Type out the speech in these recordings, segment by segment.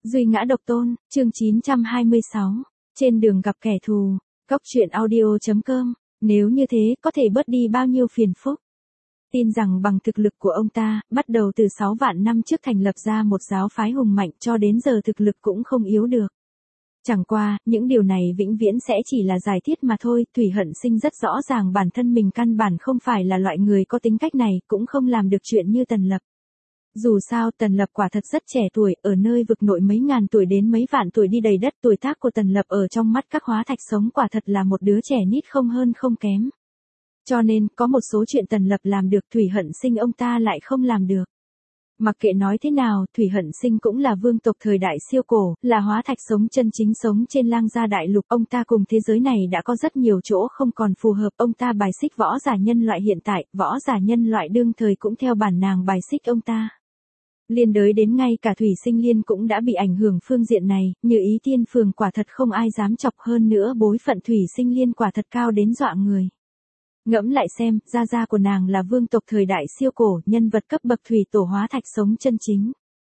Duy ngã độc tôn, chương 926, trên đường gặp kẻ thù, Cốc truyện audio.com, nếu như thế có thể bớt đi bao nhiêu phiền phức. Tin rằng bằng thực lực của ông ta, bắt đầu từ 6 vạn năm trước thành lập ra một giáo phái hùng mạnh cho đến giờ thực lực cũng không yếu được. Chẳng qua, những điều này vĩnh viễn sẽ chỉ là giải thiết mà thôi, Thủy Hận Sinh rất rõ ràng bản thân mình căn bản không phải là loại người có tính cách này, cũng không làm được chuyện như Tần Lập. Dù sao Tần Lập quả thật rất trẻ tuổi, ở nơi vực nội mấy ngàn tuổi đến mấy vạn tuổi đi đầy đất, tuổi tác của Tần Lập ở trong mắt các hóa thạch sống quả thật là một đứa trẻ nít không hơn không kém. Cho nên, có một số chuyện Tần Lập làm được Thủy Hận Sinh ông ta lại không làm được. Mặc kệ nói thế nào, Thủy Hận Sinh cũng là vương tộc thời đại siêu cổ, là hóa thạch sống chân chính sống trên lang gia đại lục. Ông ta cùng thế giới này đã có rất nhiều chỗ không còn phù hợp. Ông ta bài xích võ giả nhân loại hiện tại, võ giả nhân loại đương thời cũng theo bản nàng bài xích ông ta. Liên đới đến ngay cả Thủy Sinh Liên cũng đã bị ảnh hưởng phương diện này, như Ý Tiên Phường quả thật không ai dám chọc, hơn nữa bối phận Thủy Sinh Liên quả thật cao đến dọa người. Ngẫm lại xem, gia của nàng là vương tộc thời đại siêu cổ, nhân vật cấp bậc thủy tổ hóa thạch sống chân chính.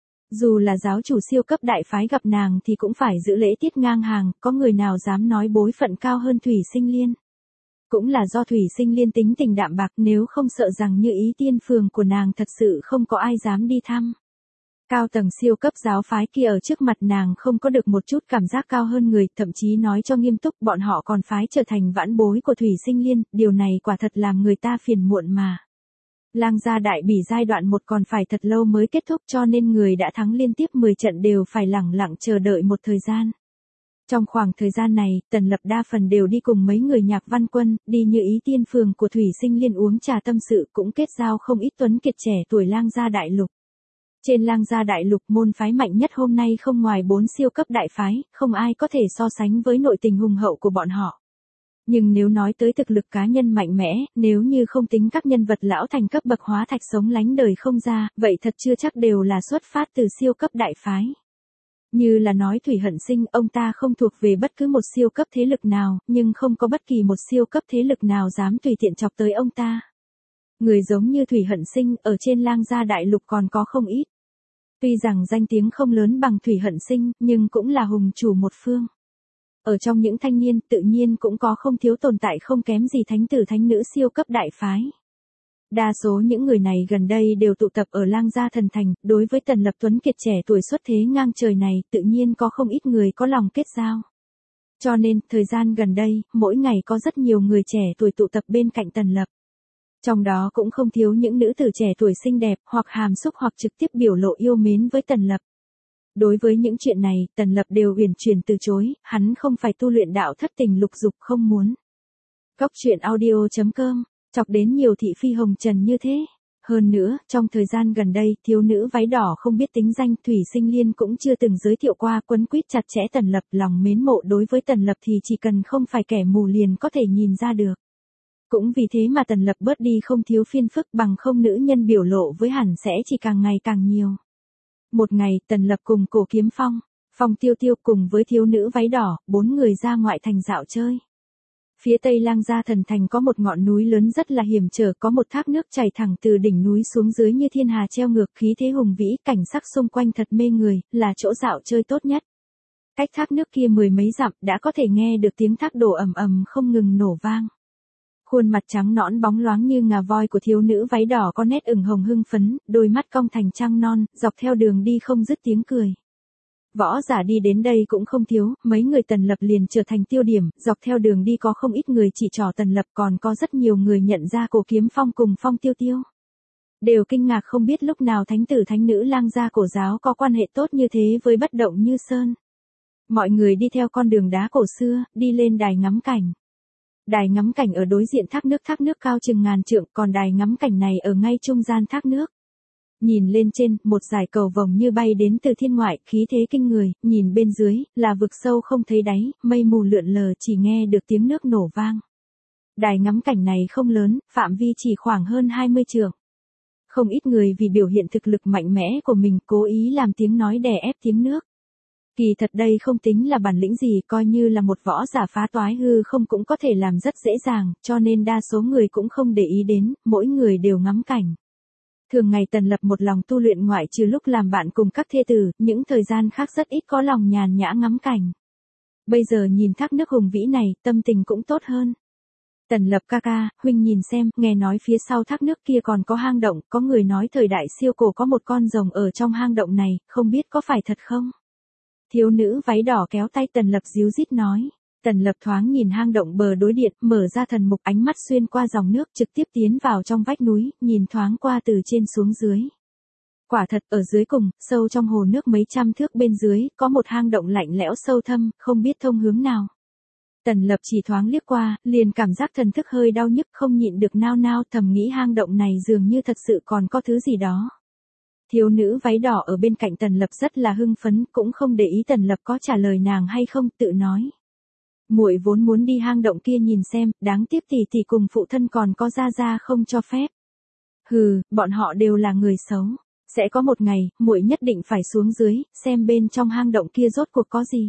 Dù là giáo chủ siêu cấp đại phái gặp nàng thì cũng phải giữ lễ tiết ngang hàng, có người nào dám nói bối phận cao hơn Thủy Sinh Liên. Cũng là do Thủy Sinh Liên tính tình đạm bạc, nếu không sợ rằng như Ý Tiên Phường của nàng thật sự không có ai dám đi thăm. Cao tầng siêu cấp giáo phái kia ở trước mặt nàng không có được một chút cảm giác cao hơn người, thậm chí nói cho nghiêm túc bọn họ còn phái trở thành vãn bối của Thủy Sinh Liên, điều này quả thật làm người ta phiền muộn mà. Lang gia đại bỉ giai đoạn 1 còn phải thật lâu mới kết thúc, cho nên người đã thắng liên tiếp 10 trận đều phải lẳng lặng chờ đợi một thời gian. Trong khoảng thời gian này, Tần Lập đa phần đều đi cùng mấy người Nhạc Văn Quân, đi như Ý Tiên Phường của Thủy Sinh Liên uống trà tâm sự, cũng kết giao không ít tuấn kiệt trẻ tuổi lang gia đại lục. Trên lang gia đại lục, môn phái mạnh nhất hôm nay không ngoài 4 siêu cấp đại phái, không ai có thể so sánh với nội tình hùng hậu của bọn họ. Nhưng nếu nói tới thực lực cá nhân mạnh mẽ, nếu như không tính các nhân vật lão thành cấp bậc hóa thạch sống lánh đời không ra, vậy thật chưa chắc đều là xuất phát từ siêu cấp đại phái. Như là nói Thủy Hận Sinh, ông ta không thuộc về bất cứ một siêu cấp thế lực nào, nhưng không có bất kỳ một siêu cấp thế lực nào dám tùy tiện chọc tới ông ta. Người giống như Thủy Hận Sinh ở trên lang gia đại lục còn có không ít. Tuy rằng danh tiếng không lớn bằng Thủy Hận Sinh, nhưng cũng là hùng chủ một phương. Ở trong những thanh niên, tự nhiên cũng có không thiếu tồn tại không kém gì thánh tử thánh nữ siêu cấp đại phái. Đa số những người này gần đây đều tụ tập ở lang gia thần thành, đối với Tần Lập tuấn kiệt trẻ tuổi xuất thế ngang trời này, tự nhiên có không ít người có lòng kết giao. Cho nên, thời gian gần đây, mỗi ngày có rất nhiều người trẻ tuổi tụ tập bên cạnh Tần Lập. Trong đó cũng không thiếu những nữ tử trẻ tuổi xinh đẹp, hoặc hàm xúc hoặc trực tiếp biểu lộ yêu mến với Tần Lập. Đối với những chuyện này, Tần Lập đều uyển chuyển từ chối, hắn không phải tu luyện đạo thất tình lục dục không muốn. Cốc truyện audio.com, chọc đến nhiều thị phi hồng trần như thế. Hơn nữa, trong thời gian gần đây, thiếu nữ váy đỏ không biết tính danh Thủy Sinh Liên cũng chưa từng giới thiệu qua, quấn quýt chặt chẽ Tần Lập, lòng mến mộ đối với Tần Lập thì chỉ cần không phải kẻ mù liền có thể nhìn ra được. Cũng vì thế mà Tần Lập bớt đi không thiếu phiền phức, bằng không nữ nhân biểu lộ với hẳn sẽ chỉ càng ngày càng nhiều. Một ngày, Tần Lập cùng Cổ Kiếm Phong, Phong Tiêu Tiêu cùng với thiếu nữ váy đỏ, 4 người ra ngoại thành dạo chơi. Phía tây lang gia thần thành có một ngọn núi lớn rất là hiểm trở, có một thác nước chảy thẳng từ đỉnh núi xuống dưới như thiên hà treo ngược, khí thế hùng vĩ, cảnh sắc xung quanh thật mê người, là chỗ dạo chơi tốt nhất. Cách thác nước kia 10 mấy dặm đã có thể nghe được tiếng thác đổ ầm ầm không ngừng nổ vang. Khuôn mặt trắng nõn bóng loáng như ngà voi của thiếu nữ váy đỏ có nét ửng hồng hưng phấn, đôi mắt cong thành trăng non, dọc theo đường đi không dứt tiếng cười. Võ giả đi đến đây cũng không thiếu, mấy người Tần Lập liền trở thành tiêu điểm, dọc theo đường đi có không ít người chỉ trỏ Tần Lập, còn có rất nhiều người nhận ra Cổ Kiếm Phong cùng Phong Tiêu Tiêu. Đều kinh ngạc không biết lúc nào thánh tử thánh nữ lang gia cổ giáo có quan hệ tốt như thế với Bất Động Như Sơn. Mọi người đi theo con đường đá cổ xưa, đi lên đài ngắm cảnh. Đài ngắm cảnh ở đối diện thác nước cao chừng ngàn trượng, còn đài ngắm cảnh này ở ngay trung gian thác nước. Nhìn lên trên, một dải cầu vồng như bay đến từ thiên ngoại, khí thế kinh người, nhìn bên dưới, là vực sâu không thấy đáy, mây mù lượn lờ chỉ nghe được tiếng nước nổ vang. Đài ngắm cảnh này không lớn, phạm vi chỉ khoảng hơn 20 trượng. Không ít người vì biểu hiện thực lực mạnh mẽ của mình cố ý làm tiếng nói đè ép tiếng nước. Kỳ thật đây không tính là bản lĩnh gì, coi như là một võ giả phá toái hư không cũng có thể làm rất dễ dàng, cho nên đa số người cũng không để ý đến, mỗi người đều ngắm cảnh. Thường ngày Tần Lập một lòng tu luyện ngoại trừ lúc làm bạn cùng các thê tử, những thời gian khác rất ít có lòng nhàn nhã ngắm cảnh. Bây giờ nhìn thác nước hùng vĩ này, tâm tình cũng tốt hơn. Tần Lập ca ca, huynh nhìn xem, nghe nói phía sau thác nước kia còn có hang động, có người nói thời đại siêu cổ có một con rồng ở trong hang động này, không biết có phải thật không? Thiếu nữ váy đỏ kéo tay Tần Lập díu dít nói. Tần Lập thoáng nhìn hang động bờ đối điện, mở ra thần mục, ánh mắt xuyên qua dòng nước trực tiếp tiến vào trong vách núi, nhìn thoáng qua từ trên xuống dưới. Quả thật, ở dưới cùng, sâu trong hồ nước mấy trăm thước bên dưới, có một hang động lạnh lẽo sâu thâm, không biết thông hướng nào. Tần Lập chỉ thoáng liếc qua, liền cảm giác thần thức hơi đau nhức, không nhịn được nao nao, thầm nghĩ hang động này dường như thật sự còn có thứ gì đó. Thiếu nữ váy đỏ ở bên cạnh Tần Lập rất là hưng phấn, cũng không để ý Tần Lập có trả lời nàng hay không, tự nói. Muội vốn muốn đi hang động kia nhìn xem, đáng tiếc tỷ tỷ cùng phụ thân còn có gia không cho phép. Hừ, bọn họ đều là người xấu. Sẽ có một ngày, muội nhất định phải xuống dưới, xem bên trong hang động kia rốt cuộc có gì.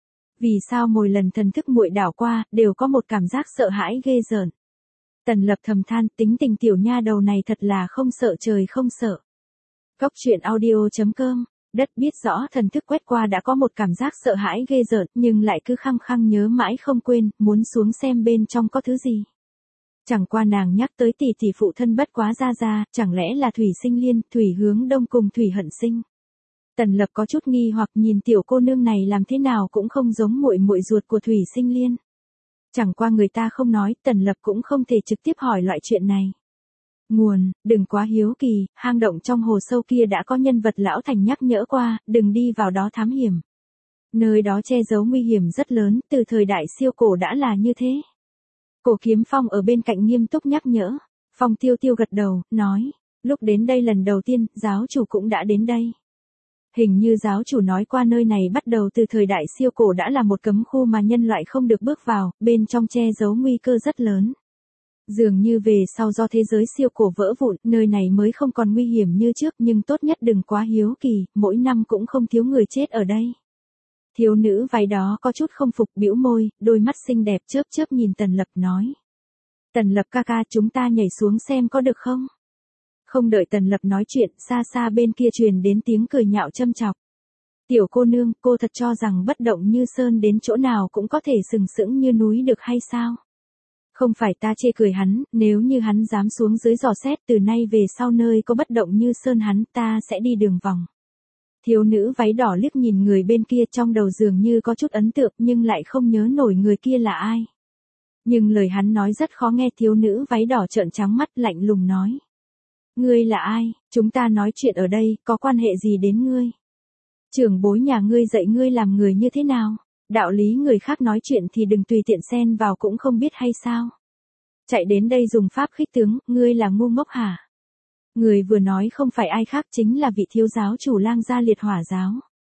Vì sao mỗi lần thần thức muội đảo qua, đều có một cảm giác sợ hãi ghê rợn. Tần Lập thầm than, tính tình tiểu nha đầu này thật là không sợ trời không sợ. Cốc truyện audio.com, đất biết rõ thần thức quét qua đã có một cảm giác sợ hãi ghê rợn, nhưng lại cứ khăng khăng nhớ mãi không quên, muốn xuống xem bên trong có thứ gì. Chẳng qua nàng nhắc tới tỷ tỷ phụ thân bất quá gia, chẳng lẽ là Thủy Sinh Liên, Thủy Hướng Đông cùng Thủy Hận Sinh. Tần Lập có chút nghi hoặc nhìn tiểu cô nương này làm thế nào cũng không giống muội muội ruột của Thủy Sinh Liên. Chẳng qua người ta không nói, Tần Lập cũng không thể trực tiếp hỏi loại chuyện này. Nguồn, đừng quá hiếu kỳ, hang động trong hồ sâu kia đã có nhân vật lão thành nhắc nhở qua, đừng đi vào đó thám hiểm. Nơi đó che giấu nguy hiểm rất lớn, từ thời đại siêu cổ đã là như thế. Cổ Kiếm Phong ở bên cạnh nghiêm túc nhắc nhở. Phong Tiêu Tiêu gật đầu, nói, lúc đến đây lần đầu tiên, giáo chủ cũng đã đến đây. Hình như giáo chủ nói qua nơi này bắt đầu từ thời đại siêu cổ đã là một cấm khu mà nhân loại không được bước vào, bên trong che giấu nguy cơ rất lớn. Dường như về sau do thế giới siêu cổ vỡ vụn, nơi này mới không còn nguy hiểm như trước, nhưng tốt nhất đừng quá hiếu kỳ, mỗi năm cũng không thiếu người chết ở đây. Thiếu nữ váy đó có chút không phục, bĩu môi, đôi mắt xinh đẹp chớp chớp nhìn Tần Lập nói. Tần Lập ca ca, chúng ta nhảy xuống xem có được không? Không đợi Tần Lập nói chuyện, xa xa bên kia truyền đến tiếng cười nhạo châm chọc. Tiểu cô nương, cô thật cho rằng bất động như sơn đến chỗ nào cũng có thể sừng sững như núi được hay sao? Không phải ta chê cười hắn, nếu như hắn dám xuống dưới dò xét, từ nay về sau nơi có bất động như sơn hắn, ta sẽ đi đường vòng. Thiếu nữ váy đỏ liếc nhìn người bên kia, trong đầu dường như có chút ấn tượng nhưng lại không nhớ nổi người kia là ai. Nhưng lời hắn nói rất khó nghe, thiếu nữ váy đỏ trợn trắng mắt lạnh lùng nói. Ngươi là ai, chúng ta nói chuyện ở đây, có quan hệ gì đến ngươi? Trưởng bối nhà ngươi dạy ngươi làm người như thế nào? Đạo lý người khác nói chuyện thì đừng tùy tiện xen vào cũng không biết hay sao? Chạy đến đây dùng pháp khích tướng, ngươi là ngu ngốc hả? Người vừa nói không phải ai khác chính là vị thiếu giáo chủ Lang Gia Liệt Hỏa Giáo.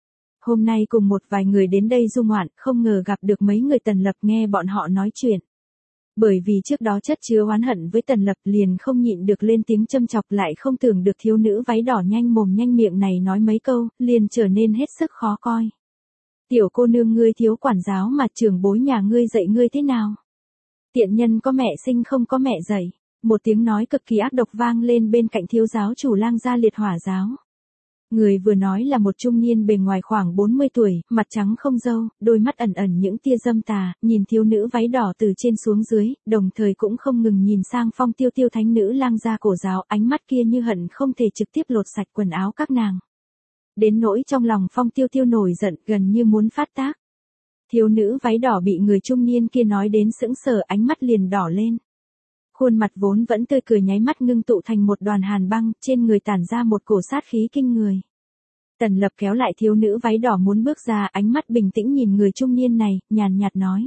Hôm nay cùng một vài người đến đây du ngoạn, không ngờ gặp được mấy người Tần Lập, nghe bọn họ nói chuyện. Bởi vì trước đó chất chứa oán hận với Tần Lập liền không nhịn được lên tiếng châm chọc, lại không tưởng được thiếu nữ váy đỏ nhanh mồm nhanh miệng này nói mấy câu, liền trở nên hết sức khó coi. Tiểu cô nương, ngươi thiếu quản giáo mà trưởng bối nhà ngươi dạy ngươi thế nào? Tiện nhân có mẹ sinh không có mẹ dạy. Một tiếng nói cực kỳ ác độc vang lên bên cạnh thiếu giáo chủ Lang Gia Liệt Hỏa Giáo. Người vừa nói là một trung niên bề ngoài khoảng 40 tuổi, mặt trắng không râu, đôi mắt ẩn ẩn những tia dâm tà, nhìn thiếu nữ váy đỏ từ trên xuống dưới, đồng thời cũng không ngừng nhìn sang Phong Tiêu Tiêu thánh nữ Lang Gia Cổ Giáo, ánh mắt kia như hận không thể trực tiếp lột sạch quần áo các nàng. Đến nỗi trong lòng Phong Tiêu Tiêu nổi giận, gần như muốn phát tác. Thiếu nữ váy đỏ bị người trung niên kia nói đến sững sờ, ánh mắt liền đỏ lên. Khuôn mặt vốn vẫn tươi cười nháy mắt ngưng tụ thành một đoàn hàn băng, trên người tản ra một cổ sát khí kinh người. Tần Lập kéo lại thiếu nữ váy đỏ muốn bước ra, ánh mắt bình tĩnh nhìn người trung niên này, nhàn nhạt nói.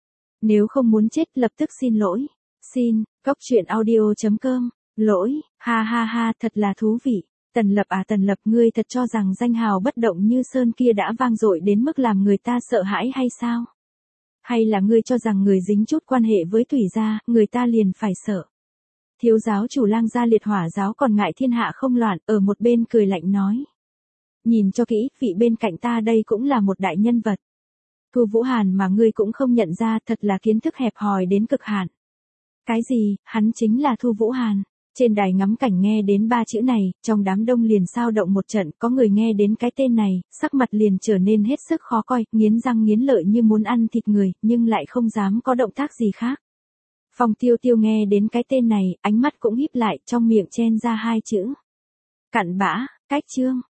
Nếu không muốn chết lập tức xin lỗi. Xin, cốc truyện audio.com, lỗi, ha ha ha, thật là thú vị. Tần Lập à, Tần Lập, ngươi thật cho rằng danh hào bất động như sơn kia đã vang dội đến mức làm người ta sợ hãi hay sao? Hay là ngươi cho rằng người dính chút quan hệ với Thủy gia, người ta liền phải sợ? Thiếu giáo chủ Lang Gia Liệt Hỏa Giáo còn ngại thiên hạ không loạn, ở một bên cười lạnh nói. Nhìn cho kỹ, vị bên cạnh ta đây cũng là một đại nhân vật. Thu Vũ Hàn mà ngươi cũng không nhận ra, thật là kiến thức hẹp hòi đến cực hạn. Cái gì, hắn chính là Thu Vũ Hàn? Trên đài ngắm cảnh nghe đến 3 chữ này, trong đám đông liền xao động một trận, có người nghe đến cái tên này, sắc mặt liền trở nên hết sức khó coi, nghiến răng nghiến lợi như muốn ăn thịt người, nhưng lại không dám có động tác gì khác. Phong Tiêu Tiêu nghe đến cái tên này, ánh mắt cũng híp lại, trong miệng chen ra 2 chữ. Cặn bã, cách chương.